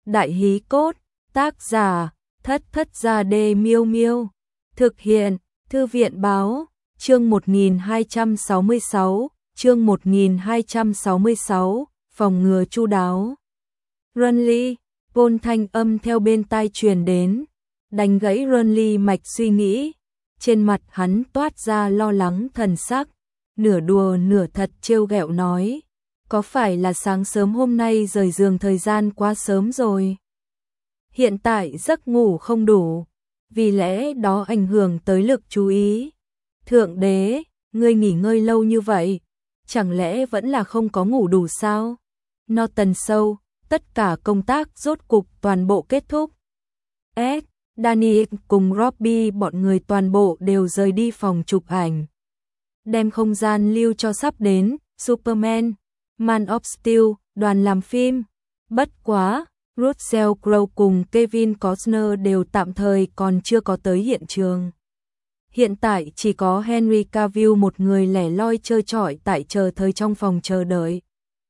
Đại hí cốt, tác giả, Thất Thất Gia Đê Miêu Miêu. Thực hiện, Thư viện báo, chương 1266, chương 1266, phòng ngừa chu đáo. Runly, Paul thanh âm theo bên tai truyền đến, đánh gãy Runly mạch suy nghĩ. Trên mặt hắn toát ra lo lắng thần sắc, nửa đùa nửa thật trêu ghẹo nói, có phải là sáng sớm hôm nay rời giường thời gian quá sớm rồi? Hiện tại giấc ngủ không đủ, vì lẽ đó ảnh hưởng tới lực chú ý. Thượng đế, ngươi nghỉ ngơi lâu như vậy, chẳng lẽ vẫn là không có ngủ đủ sao? Norton Sâu, tất cả công tác rốt cục toàn bộ kết thúc. Danny cùng Robbie bọn người toàn bộ đều rời đi phòng chụp ảnh, đem không gian lưu cho sắp đến Superman, Man of Steel, đoàn làm phim. Bất quá, Russell Crowe cùng Kevin Costner đều tạm thời còn chưa có tới hiện trường. Hiện tại chỉ có Henry Cavill một người lẻ loi trơ trọi tại chờ thời trong phòng chờ đợi.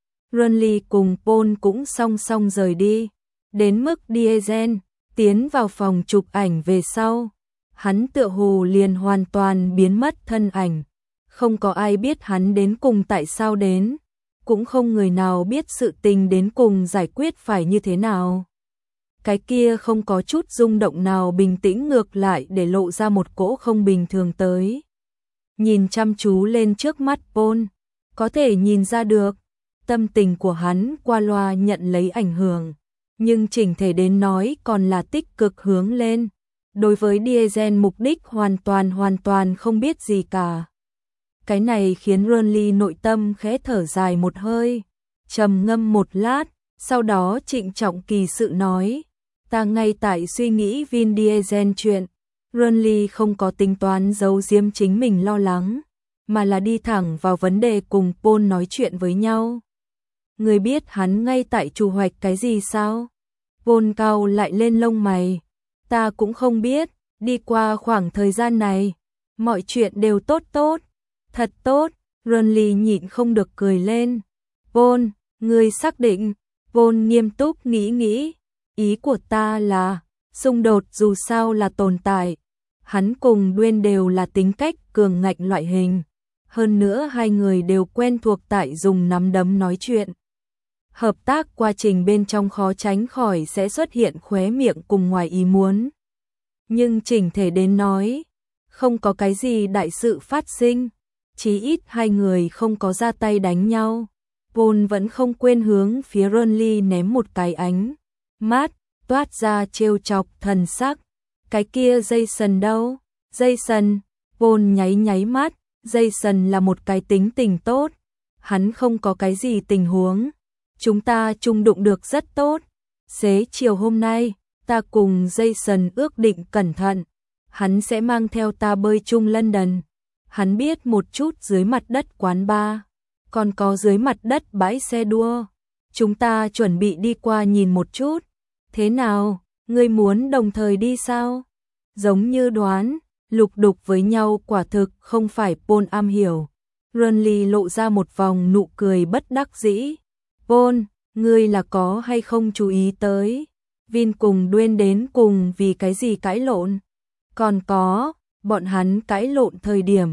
Runly cùng Paul cũng song song rời đi, đến mức Diesel tiến vào phòng chụp ảnh về sau, hắn tựa hồ liền hoàn toàn biến mất thân ảnh, không có ai biết hắn đến cùng tại sao đến, cũng không người nào biết sự tình đến cùng giải quyết phải như thế nào. Cái kia không có chút rung động nào bình tĩnh ngược lại để lộ ra một cỗ không bình thường tới. Nhìn chăm chú lên trước mắt Paul, có thể nhìn ra được, tâm tình của hắn qua loa nhận lấy ảnh hưởng, nhưng chỉnh thể đến nói còn là tích cực hướng lên. Đối với Diesel mục đích hoàn toàn không biết gì cả. Cái này khiến Runly nội tâm khẽ thở dài một hơi, trầm ngâm một lát, sau đó trịnh trọng kỳ sự nói, ta ngay tại suy nghĩ Vin Diesel chuyện. Runly không có tính toán giấu giếm chính mình lo lắng, mà là đi thẳng vào vấn đề cùng Paul nói chuyện với nhau. Người biết hắn ngay tại chủ hoạch cái gì sao? Paul cau lại lên lông mày. Ta cũng không biết, đi qua khoảng thời gian này, mọi chuyện đều tốt, thật tốt. Runly nhịn không được cười lên. Paul, ngươi xác định? Paul nghiêm túc nghĩ, ý của ta là, xung đột dù sao là tồn tại. Hắn cùng Dwayne đều là tính cách cường ngạnh loại hình. Hơn nữa hai người đều quen thuộc tại dùng nắm đấm nói chuyện. Hợp tác quá trình bên trong khó tránh khỏi sẽ xuất hiện khóe miệng cùng ngoài ý muốn. Nhưng chỉnh thể đến nói, không có cái gì đại sự phát sinh, chí ít hai người không có ra tay đánh nhau. Paul vẫn không quên hướng phía Runly ném một cái ánh mắt, toát ra trêu chọc thần sắc. Cái kia Jason đâu? Jason, Paul nháy mắt, Jason là một cái tính tình tốt, hắn không có cái gì tình huống. Chúng ta chung đụng được rất tốt. Xế chiều hôm nay, ta cùng Jason ước định cẩn thận. Hắn sẽ mang theo ta bơi chung London. Hắn biết một chút dưới mặt đất quán bar, còn có dưới mặt đất bãi xe đua. Chúng ta chuẩn bị đi qua nhìn một chút. Thế nào, ngươi muốn đồng thời đi sao? Giống như đoán, lục đục với nhau quả thực không phải Paul am hiểu. Runly lộ ra một vòng nụ cười bất đắc dĩ. Paul, ngươi là có hay không chú ý tới Vin cùng Dwayne đến cùng vì cái gì cãi lộn? Còn có, bọn hắn cãi lộn thời điểm,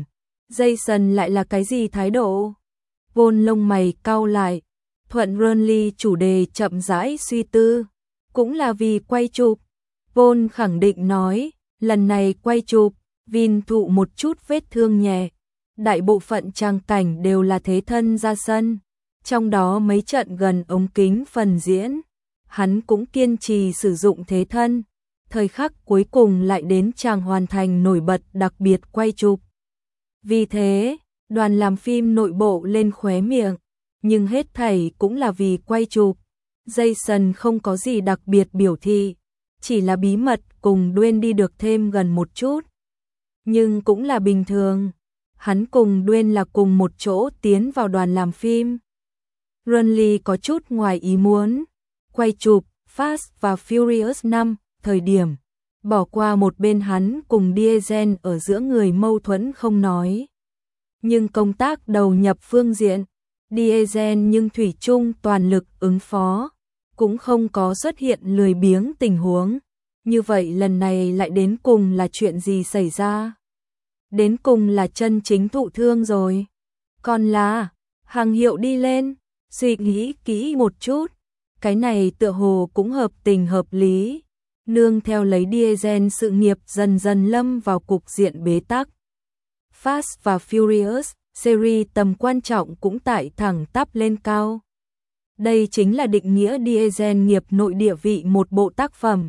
Jason lại là cái gì thái độ? Paul lông mày cau lại, thuận Runly chủ đề chậm rãi suy tư, cũng là vì quay chụp. Paul khẳng định nói, lần này quay chụp, Vin thụ một chút vết thương nhẹ, đại bộ phận trang cảnh đều là thế thân ra sân. Trong đó mấy trận gần ống kính phần diễn, hắn cũng kiên trì sử dụng thế thân. Thời khắc cuối cùng lại đến chàng hoàn thành nổi bật đặc biệt quay chụp. Vì thế, đoàn làm phim nội bộ lên khóe miệng, nhưng hết thảy cũng là vì quay chụp. Jason không có gì đặc biệt biểu thị, chỉ là bí mật cùng Dwayne đi được thêm gần một chút. Nhưng cũng là bình thường, hắn cùng Dwayne là cùng một chỗ tiến vào đoàn làm phim. Runly có chút ngoài ý muốn, quay chụp Fast và Furious 5, thời điểm, bỏ qua một bên hắn cùng Diesel ở giữa người mâu thuẫn không nói. Nhưng công tác đầu nhập phương diện, Diesel nhưng thủy chung toàn lực ứng phó. cũng không có xuất hiện lười biếng tình huống. Như vậy lần này lại đến cùng là chuyện gì xảy ra? Đến cùng là chân chính thụ thương rồi. Còn là, hàng hiệu đi lên, suy nghĩ kỹ một chút. Cái này tựa hồ cũng hợp tình hợp lý. Nương theo lấy Diesel sự nghiệp dần dần lâm vào cục diện bế tắc. Fast và Furious, series tầm quan trọng cũng tại thẳng tắp lên cao. Đây chính là định nghĩa Diesel nghiệp nội địa vị một bộ tác phẩm.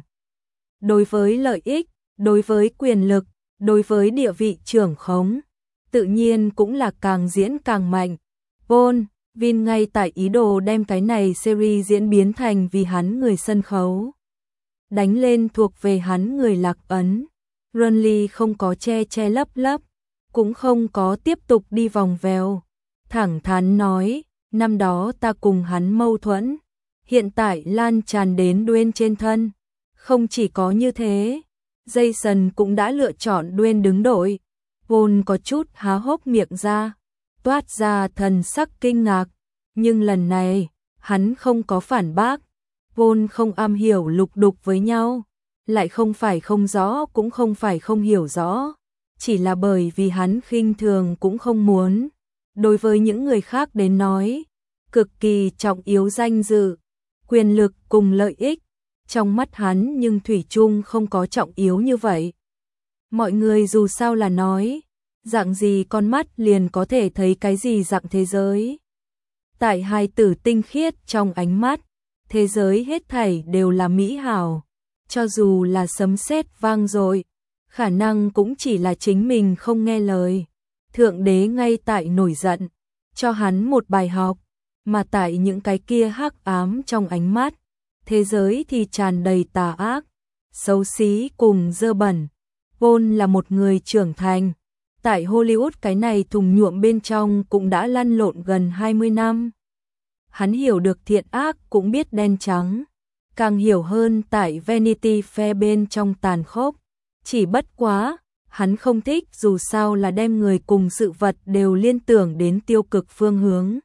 Đối với lợi ích, đối với quyền lực, đối với địa vị trưởng khống, tự nhiên cũng là càng diễn càng mạnh. Paul Vin ngay tại ý đồ đem cái này series diễn biến thành vì hắn người sân khấu. Đánh lên thuộc về hắn người Lạc Ấn. Renly không có che lấp lấp, cũng không có tiếp tục đi vòng vèo. Thẳng thắn nói, năm đó ta cùng hắn mâu thuẫn, hiện tại lan tràn đến Dwayne trên thân. Không chỉ có như thế, Jason cũng đã lựa chọn Dwayne đứng đội. Paul có chút há hốc miệng ra, toát ra thần sắc kinh ngạc, nhưng lần này, hắn không có phản bác. Paul không am hiểu lục đục với nhau, lại không phải không rõ cũng không phải không hiểu rõ, chỉ là bởi vì hắn khinh thường cũng không muốn. Đối với những người khác đến nói, cực kỳ trọng yếu danh dự, quyền lực cùng lợi ích, trong mắt hắn nhưng thủy chung không có trọng yếu như vậy. Mọi người dù sao là nói, dạng gì con mắt liền có thể thấy cái gì dạng thế giới. Tại hai tử tinh khiết trong ánh mắt, thế giới hết thảy đều là mỹ hảo, cho dù là sấm sét vang dội, khả năng cũng chỉ là chính mình không nghe lời. Thượng đế ngay tại nổi giận, cho hắn một bài học, mà tại những cái kia hắc ám trong ánh mắt, thế giới thì tràn đầy tà ác, xấu xí cùng dơ bẩn. Paul là một người trưởng thành, tại Hollywood cái này thùng nhuộm bên trong cũng đã lăn lộn gần 20 năm. Hắn hiểu được thiện ác cũng biết đen trắng, càng hiểu hơn tại Vanity Fair bên trong tàn khốc. Chỉ bất quá, hắn không thích dù sao là đem người cùng sự vật đều liên tưởng đến tiêu cực phương hướng.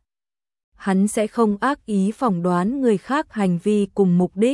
Hắn sẽ không ác ý phỏng đoán người khác hành vi cùng mục đích.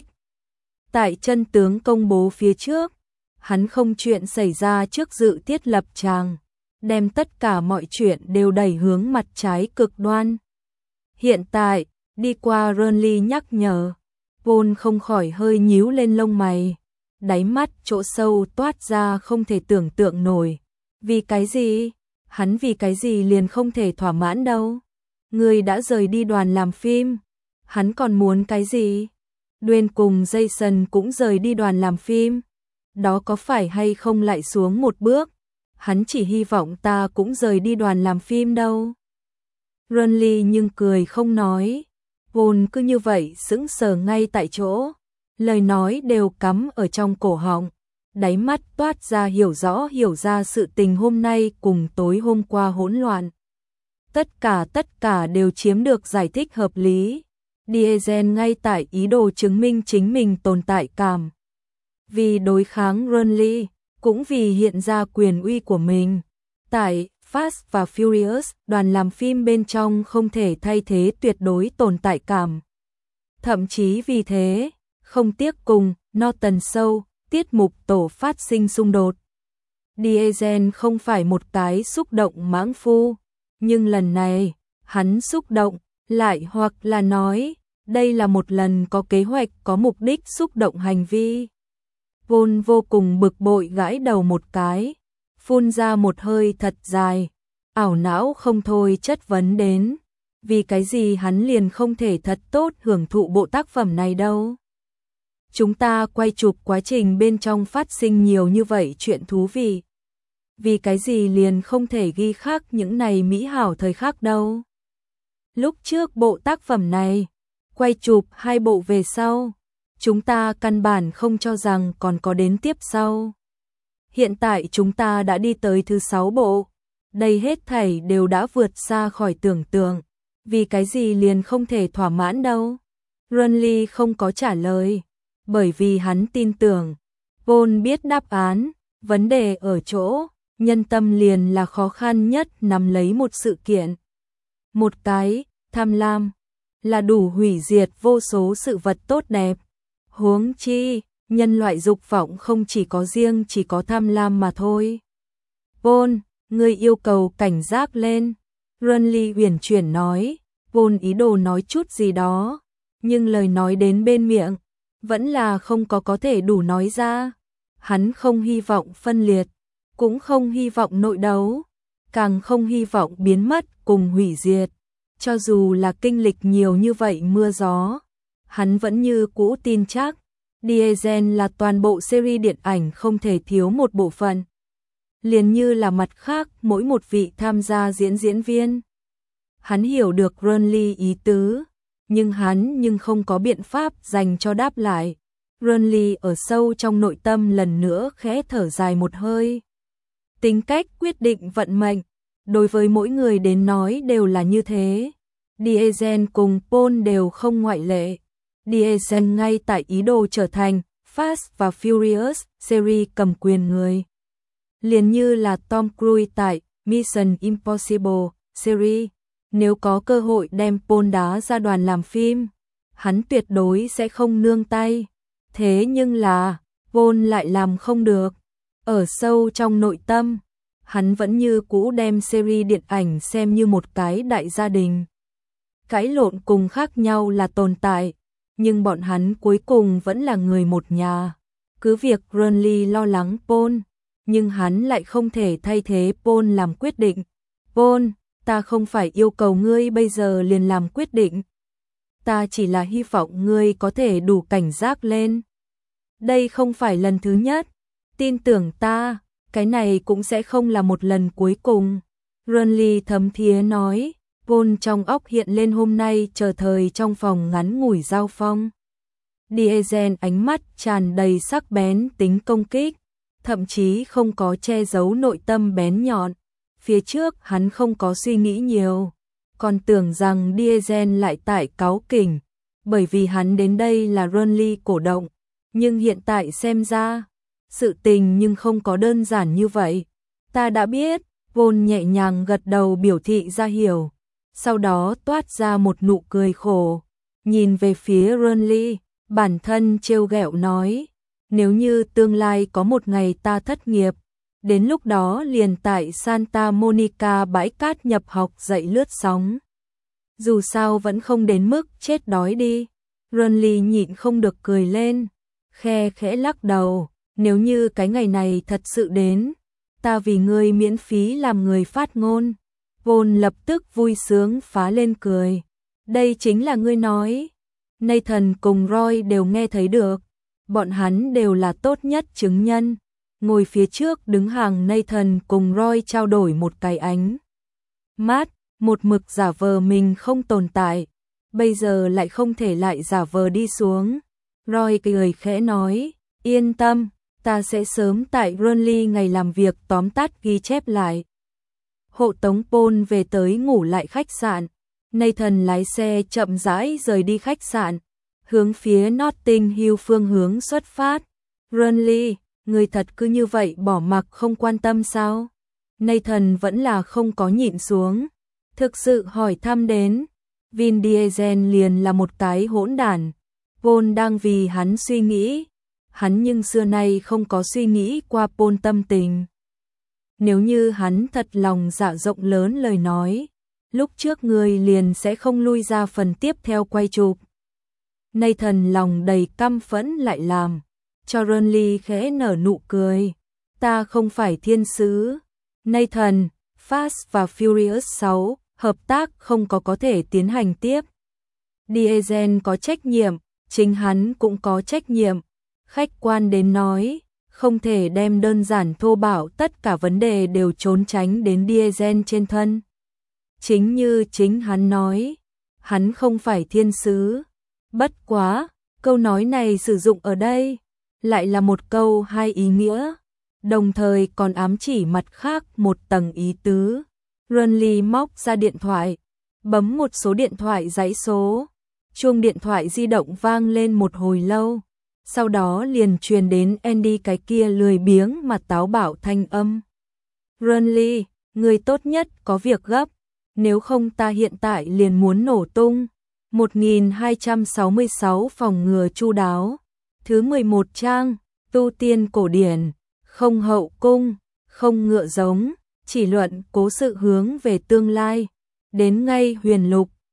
Tại chân tướng công bố phía trước, hắn không chuyện xảy ra trước dự thiết lập tràng, đem tất cả mọi chuyện đều đẩy hướng mặt trái cực đoan. Hiện tại, đi qua Renly nhắc nhở, Paul không khỏi hơi nhíu lên lông mày, đáy mắt chỗ sâu toát ra không thể tưởng tượng nổi. Vì cái gì? Hắn vì cái gì liền không thể thỏa mãn đâu? Người đã rời đi đoàn làm phim, hắn còn muốn cái gì? Dwayne cùng Jason cũng rời đi đoàn làm phim, đó có phải hay không lại xuống một bước? Hắn chỉ hy vọng ta cũng rời đi đoàn làm phim đâu. Renly nhưng cười không nói. Paul cứ như vậy sững sờ ngay tại chỗ, lời nói đều cắm ở trong cổ họng, đáy mắt toát ra hiểu ra sự tình hôm nay cùng tối hôm qua hỗn loạn. Tất cả đều chiếm được giải thích hợp lý. Diesel ngay tại ý đồ chứng minh chính mình tồn tại cảm. Vì đối kháng Renly, cũng vì hiện ra quyền uy của mình. Tại Fast và Furious, đoàn làm phim bên trong không thể thay thế tuyệt đối tồn tại cảm. Thậm chí vì thế, không tiếc cùng Norton Show, tiết mục tổ phát sinh xung đột. Diesel không phải một cái xúc động mãng phu, nhưng lần này, hắn xúc động, lại hoặc là nói, đây là một lần có kế hoạch có mục đích xúc động hành vi. Paul vô cùng bực bội gãi đầu một cái, phun ra một hơi thật dài, ảo não không thôi chất vấn đến, vì cái gì hắn liền không thể thật tốt hưởng thụ bộ tác phẩm này đâu. Chúng ta quay chụp quá trình bên trong phát sinh nhiều như vậy chuyện thú vị. Vì cái gì liền không thể ghi khắc những này mỹ hảo thời khắc đâu. Lúc trước bộ tác phẩm này, quay chụp 2 bộ về sau, chúng ta căn bản không cho rằng còn có đến tiếp sau. Hiện tại chúng ta đã đi tới thứ 6 bộ, đây hết thảy đều đã vượt xa khỏi tưởng tượng, vì cái gì liền không thể thỏa mãn đâu. Renly không có trả lời, bởi vì hắn tin tưởng, Paul biết đáp án, vấn đề ở chỗ, nhân tâm liền là khó khăn nhất nắm lấy một sự kiện. Một cái, tham lam, là đủ hủy diệt vô số sự vật tốt đẹp. Huống chi, nhân loại dục vọng không chỉ có tham lam mà thôi. Paul, ngươi yêu cầu cảnh giác lên. Renly uyển chuyển nói. Paul ý đồ nói chút gì đó, nhưng lời nói đến bên miệng, vẫn là không có thể đủ nói ra. Hắn không hy vọng phân liệt, cũng không hy vọng nội đấu, càng không hy vọng biến mất cùng hủy diệt. Cho dù là kinh lịch nhiều như vậy mưa gió, hắn vẫn như cũ tin chắc, Diesel là toàn bộ series điện ảnh không thể thiếu một bộ phận. Liền như là mặt khác mỗi một vị tham gia diễn viên. Hắn hiểu được Renly ý tứ, nhưng không có biện pháp dành cho đáp lại. Renly ở sâu trong nội tâm lần nữa khẽ thở dài một hơi. Tính cách quyết định vận mệnh, đối với mỗi người đến nói đều là như thế. Diesel cùng Paul đều không ngoại lệ. Diesel ngay tại ý đồ trở thành Fast và Furious series cầm quyền người. Liền như là Tom Cruise tại Mission Impossible series. Nếu có cơ hội đem Paul đá ra đoàn làm phim, hắn tuyệt đối sẽ không nương tay. Thế nhưng là, Paul lại làm không được. Ở sâu trong nội tâm, hắn vẫn như cũ đem series điện ảnh xem như một cái đại gia đình. Cãi lộn cùng khác nhau là tồn tại, nhưng bọn hắn cuối cùng vẫn là người một nhà. Cứ việc Renly lo lắng Paul, nhưng hắn lại không thể thay thế Paul làm quyết định. Paul, ta không phải yêu cầu ngươi bây giờ liền làm quyết định. Ta chỉ là hy vọng ngươi có thể đủ cảnh giác lên. Đây không phải lần thứ nhất. Tin tưởng ta, cái này cũng sẽ không là một lần cuối cùng. Renly thấm thía nói. Paul trong óc hiện lên hôm nay chờ thời trong phòng ngắn ngủi giao phong. Diesel ánh mắt tràn đầy sắc bén tính công kích, thậm chí không có che giấu nội tâm bén nhọn. Phía trước hắn không có suy nghĩ nhiều, còn tưởng rằng Diesel lại tại cáu kỉnh, bởi vì hắn đến đây là Renly cổ động, nhưng hiện tại xem ra, sự tình nhưng không có đơn giản như vậy. Ta đã biết, Paul nhẹ nhàng gật đầu biểu thị ra hiểu, sau đó toát ra một nụ cười khổ, nhìn về phía Renly, bản thân trêu ghẹo nói, nếu như tương lai có một ngày ta thất nghiệp, đến lúc đó liền tại Santa Monica bãi cát nhập học dạy lướt sóng. Dù sao vẫn không đến mức chết đói đi. Renly nhịn không được cười lên, khe khẽ lắc đầu, nếu như cái ngày này thật sự đến, ta vì ngươi miễn phí làm người phát ngôn. Paul lập tức vui sướng phá lên cười. Đây chính là ngươi nói. Nathan cùng Roy đều nghe thấy được. Bọn hắn đều là tốt nhất chứng nhân. Ngồi phía trước đứng hàng Nathan cùng Roy trao đổi một cái ánh mắt, một mực giả vờ mình không tồn tại. Bây giờ lại không thể lại giả vờ đi xuống. Roy cười khẽ nói, yên tâm, ta sẽ sớm tại Renly ngày làm việc tóm tắt ghi chép lại. Hộ tống Paul về tới ngủ lại khách sạn. Nathan lái xe chậm rãi rời đi khách sạn, hướng phía Notting Hill phương hướng xuất phát. Renly, người thật cứ như vậy bỏ mặc không quan tâm sao? Nathan vẫn là không có nhịn xuống, thực sự hỏi thăm đến. Vin Diesel liền là một cái hỗn đản. Paul đang vì hắn suy nghĩ, hắn nhưng xưa nay không có suy nghĩ qua Paul tâm tình. Nếu như hắn thật lòng dạ rộng lớn lời nói, lúc trước người liền sẽ không lui ra phần tiếp theo quay chụp. Nathan lòng đầy căm phẫn lại làm cho Renly khẽ nở nụ cười. Ta không phải thiên sứ. Nathan, Fast và Furious 6, hợp tác không có thể tiến hành tiếp. Diesel có trách nhiệm, chính hắn cũng có trách nhiệm. Khách quan đến nói, không thể đem đơn giản thô bạo tất cả vấn đề đều trốn tránh đến Diesel trên thân. Chính như chính hắn nói, hắn không phải thiên sứ. Bất quá, câu nói này sử dụng ở đây, lại là một câu hai ý nghĩa, đồng thời còn ám chỉ mặt khác một tầng ý tứ. Renly móc ra điện thoại, bấm một số điện thoại dãy số. Chuông điện thoại di động vang lên một hồi lâu, sau đó liền truyền đến Andy cái kia lười biếng mà táo bạo thanh âm. Renly, người tốt nhất có việc gấp, nếu không ta hiện tại liền muốn nổ tung. 1266 phòng ngừa chu đáo. Thứ 11 trang, tu tiên cổ điển, không hậu cung, không ngựa giống, chỉ luận cố sự hướng về tương lai. Đến ngay huyền lục,